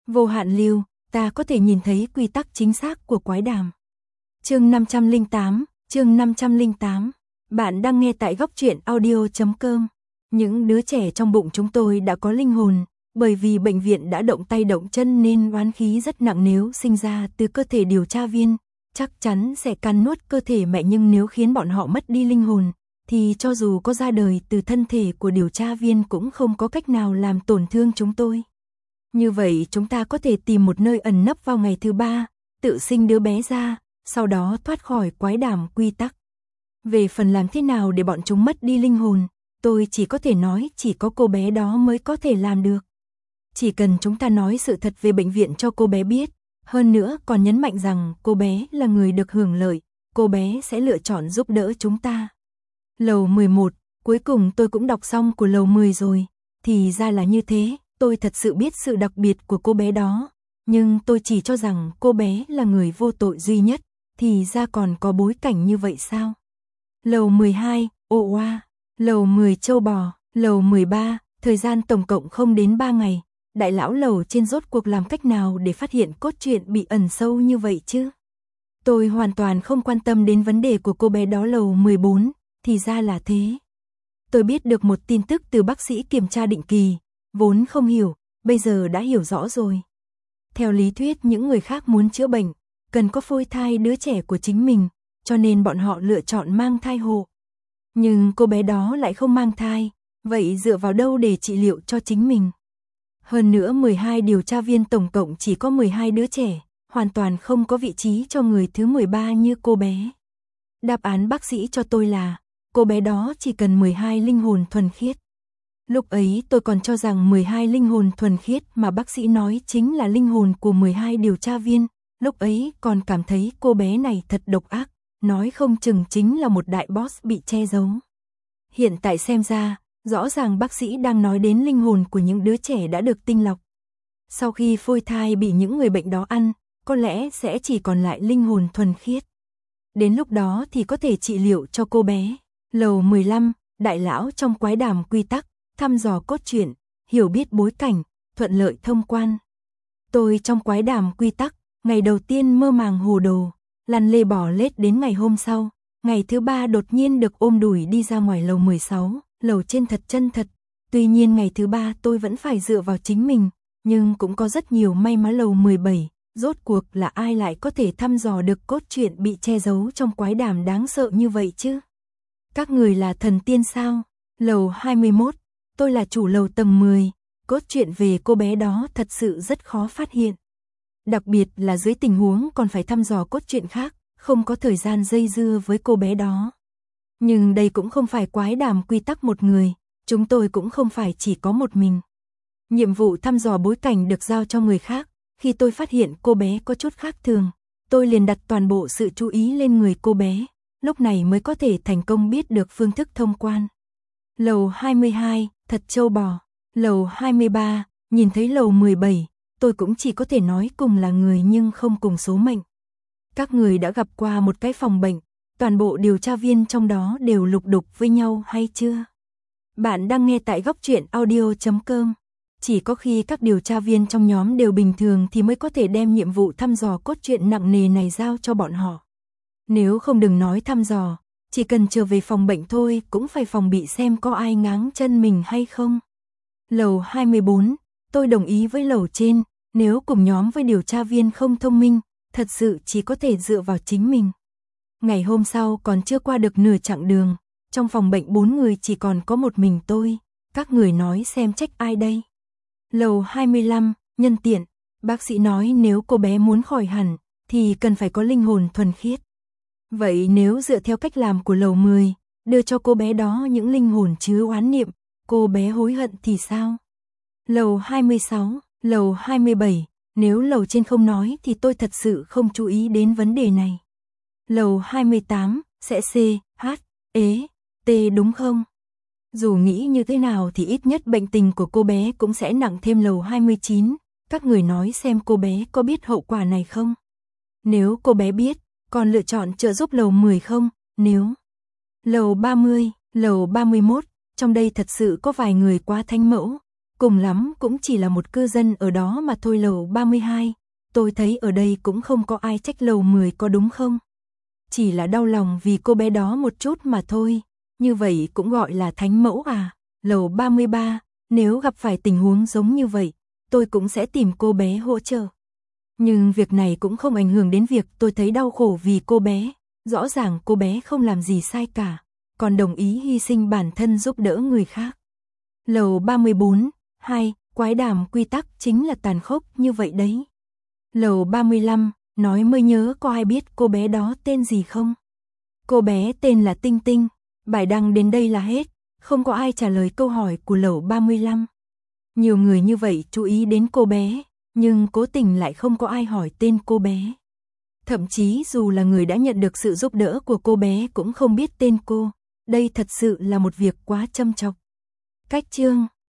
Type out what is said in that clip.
Vô hạn lưu, ta có thể nhìn thấy quy tắc chính xác của quái đàm. Chương 508. Bạn đang nghe tại góc truyện audio.com. Những đứa trẻ trong bụng chúng tôi đã có linh hồn, bởi vì bệnh viện đã động tay động chân nên oán khí rất nặng, nếu sinh ra từ cơ thể điều tra viên, chắc chắn sẽ cắn nuốt cơ thể mẹ, nhưng nếu khiến bọn họ mất đi linh hồn, thì cho dù có ra đời từ thân thể của điều tra viên cũng không có cách nào làm tổn thương chúng tôi. Như vậy chúng ta có thể tìm một nơi ẩn nấp vào ngày thứ 3, tự sinh đứa bé ra, sau đó thoát khỏi quái đàm quy tắc. Về phần làm thế nào để bọn chúng mất đi linh hồn, tôi chỉ có thể nói chỉ có cô bé đó mới có thể làm được. Chỉ cần chúng ta nói sự thật về bệnh viện cho cô bé biết, hơn nữa còn nhấn mạnh rằng cô bé là người được hưởng lợi, cô bé sẽ lựa chọn giúp đỡ chúng ta. Lầu 11, cuối cùng tôi cũng đọc xong của lầu 10 rồi, thì ra là như thế. Tôi thật sự biết sự đặc biệt của cô bé đó, nhưng tôi chỉ cho rằng cô bé là người vô tội duy nhất, thì ra còn có bối cảnh như vậy sao? Lầu 12, ồ oa, lầu 10 châu bò, lầu 13, thời gian tổng cộng không đến 3 ngày, đại lão lầu trên rốt cuộc làm cách nào để phát hiện cốt truyện bị ẩn sâu như vậy chứ? Tôi hoàn toàn không quan tâm đến vấn đề của cô bé đó. Lầu 14, thì ra là thế. Tôi biết được một tin tức từ bác sĩ kiểm tra định kỳ, vốn không hiểu, bây giờ đã hiểu rõ rồi. Theo lý thuyết những người khác muốn chữa bệnh, cần có phôi thai đứa trẻ của chính mình, cho nên bọn họ lựa chọn mang thai hộ. Nhưng cô bé đó lại không mang thai, vậy dựa vào đâu để trị liệu cho chính mình? Hơn nữa 12 điều tra viên tổng cộng chỉ có 12 đứa trẻ, hoàn toàn không có vị trí cho người thứ 13 như cô bé. Đáp án bác sĩ cho tôi là, cô bé đó chỉ cần 12 linh hồn thuần khiết. Lúc ấy tôi còn cho rằng 12 linh hồn thuần khiết mà bác sĩ nói chính là linh hồn của 12 điều tra viên, lúc ấy còn cảm thấy cô bé này thật độc ác, nói không chừng chính là một đại boss bị che giấu. Hiện tại xem ra, rõ ràng bác sĩ đang nói đến linh hồn của những đứa trẻ đã được tinh lọc. Sau khi phôi thai bị những người bệnh đó ăn, có lẽ sẽ chỉ còn lại linh hồn thuần khiết. Đến lúc đó thì có thể trị liệu cho cô bé. Lầu 15, đại lão trong quái đàm quy tắc, thăm dò cốt truyện, hiểu biết bối cảnh, thuận lợi thông quan. Tôi trong quái đàm quy tắc, ngày đầu tiên mơ màng hồ đồ, lăn lê bò lết đến ngày hôm sau, ngày thứ 3 đột nhiên được ôm đùi đi ra ngoài lầu 16, lầu trên thật chân thật. Tuy nhiên ngày thứ 3 tôi vẫn phải dựa vào chính mình, nhưng cũng có rất nhiều may mắn. Lầu 17, rốt cuộc là ai lại có thể thăm dò được cốt truyện bị che giấu trong quái đàm đáng sợ như vậy chứ? Các người là thần tiên sao? Lầu 21, tôi là chủ lầu tầng 10, cốt truyện về cô bé đó thật sự rất khó phát hiện. Đặc biệt là dưới tình huống còn phải thăm dò cốt truyện khác, không có thời gian dây dưa với cô bé đó. Nhưng đây cũng không phải quái đàm quy tắc một người, chúng tôi cũng không phải chỉ có một mình. Nhiệm vụ thăm dò bối cảnh được giao cho người khác, khi tôi phát hiện cô bé có chút khác thường, tôi liền đặt toàn bộ sự chú ý lên người cô bé, lúc này mới có thể thành công biết được phương thức thông quan. Lầu 22, thật trâu bò. Lầu 23, nhìn thấy lầu 17, tôi cũng chỉ có thể nói cùng là người nhưng không cùng số mệnh. Các người đã gặp qua một cái phòng bệnh, toàn bộ điều tra viên trong đó đều lục đục với nhau hay chưa? Bạn đang nghe tại góc truyện audio.com. Chỉ có khi các điều tra viên trong nhóm đều bình thường thì mới có thể đem nhiệm vụ thăm dò cốt truyện nặng nề này giao cho bọn họ. Nếu không đừng nói thăm dò, chỉ cần trở về phòng bệnh thôi cũng phải phòng bị xem có ai ngáng chân mình hay không. Lầu 24, tôi đồng ý với lầu trên, nếu cùng nhóm với điều tra viên không thông minh, thật sự chỉ có thể dựa vào chính mình. Ngày hôm sau còn chưa qua được nửa chặng đường, trong phòng bệnh 4 người chỉ còn có một mình tôi, các người nói xem trách ai đây? Lầu 25, nhân tiện, bác sĩ nói nếu cô bé muốn khỏi hẳn, thì cần phải có linh hồn thuần khiết. Vậy nếu dựa theo cách làm của lầu 10, đưa cho cô bé đó những linh hồn chứa oán niệm, cô bé hối hận thì sao? Lầu 26, lầu 27, nếu lầu trên không nói thì tôi thật sự không chú ý đến vấn đề này. Lầu 28, sẽ C, H, E, T đúng không? Dù nghĩ như thế nào thì ít nhất bệnh tình của cô bé cũng sẽ nặng thêm. Lầu 29, các người nói xem cô bé có biết hậu quả này không? Nếu cô bé biết, còn lựa chọn trợ giúp lầu 10 không? Nếu lầu 30, lầu 31, trong đây thật sự có vài người quá thánh mẫu, Cùng lắm cũng chỉ là một cư dân ở đó mà thôi. Lầu 32, tôi thấy ở đây cũng không có ai trách lầu 10 có đúng không? Chỉ là đau lòng vì cô bé đó một chút mà thôi, như vậy cũng gọi là thánh mẫu à? Lầu 33, nếu gặp phải tình huống giống như vậy, tôi cũng sẽ tìm cô bé hỗ trợ. Nhưng việc này cũng không ảnh hưởng đến việc tôi thấy đau khổ vì cô bé, rõ ràng cô bé không làm gì sai cả, còn đồng ý hy sinh bản thân giúp đỡ người khác. Lầu 34, 2, quái đàm quy tắc chính là tàn khốc như vậy đấy. Lầu 35, nói mới nhớ có ai biết cô bé đó tên gì không? Cô bé tên là Tinh Tinh. Bài đăng đến đây là hết, không có ai trả lời câu hỏi của lầu 35. Nhiều người như vậy chú ý đến cô bé, nhưng cố tình lại không có ai hỏi tên cô bé. Thậm chí dù là người đã nhận được sự giúp đỡ của cô bé cũng không biết tên cô. Đây thật sự là một việc quá châm chọc. Cách chương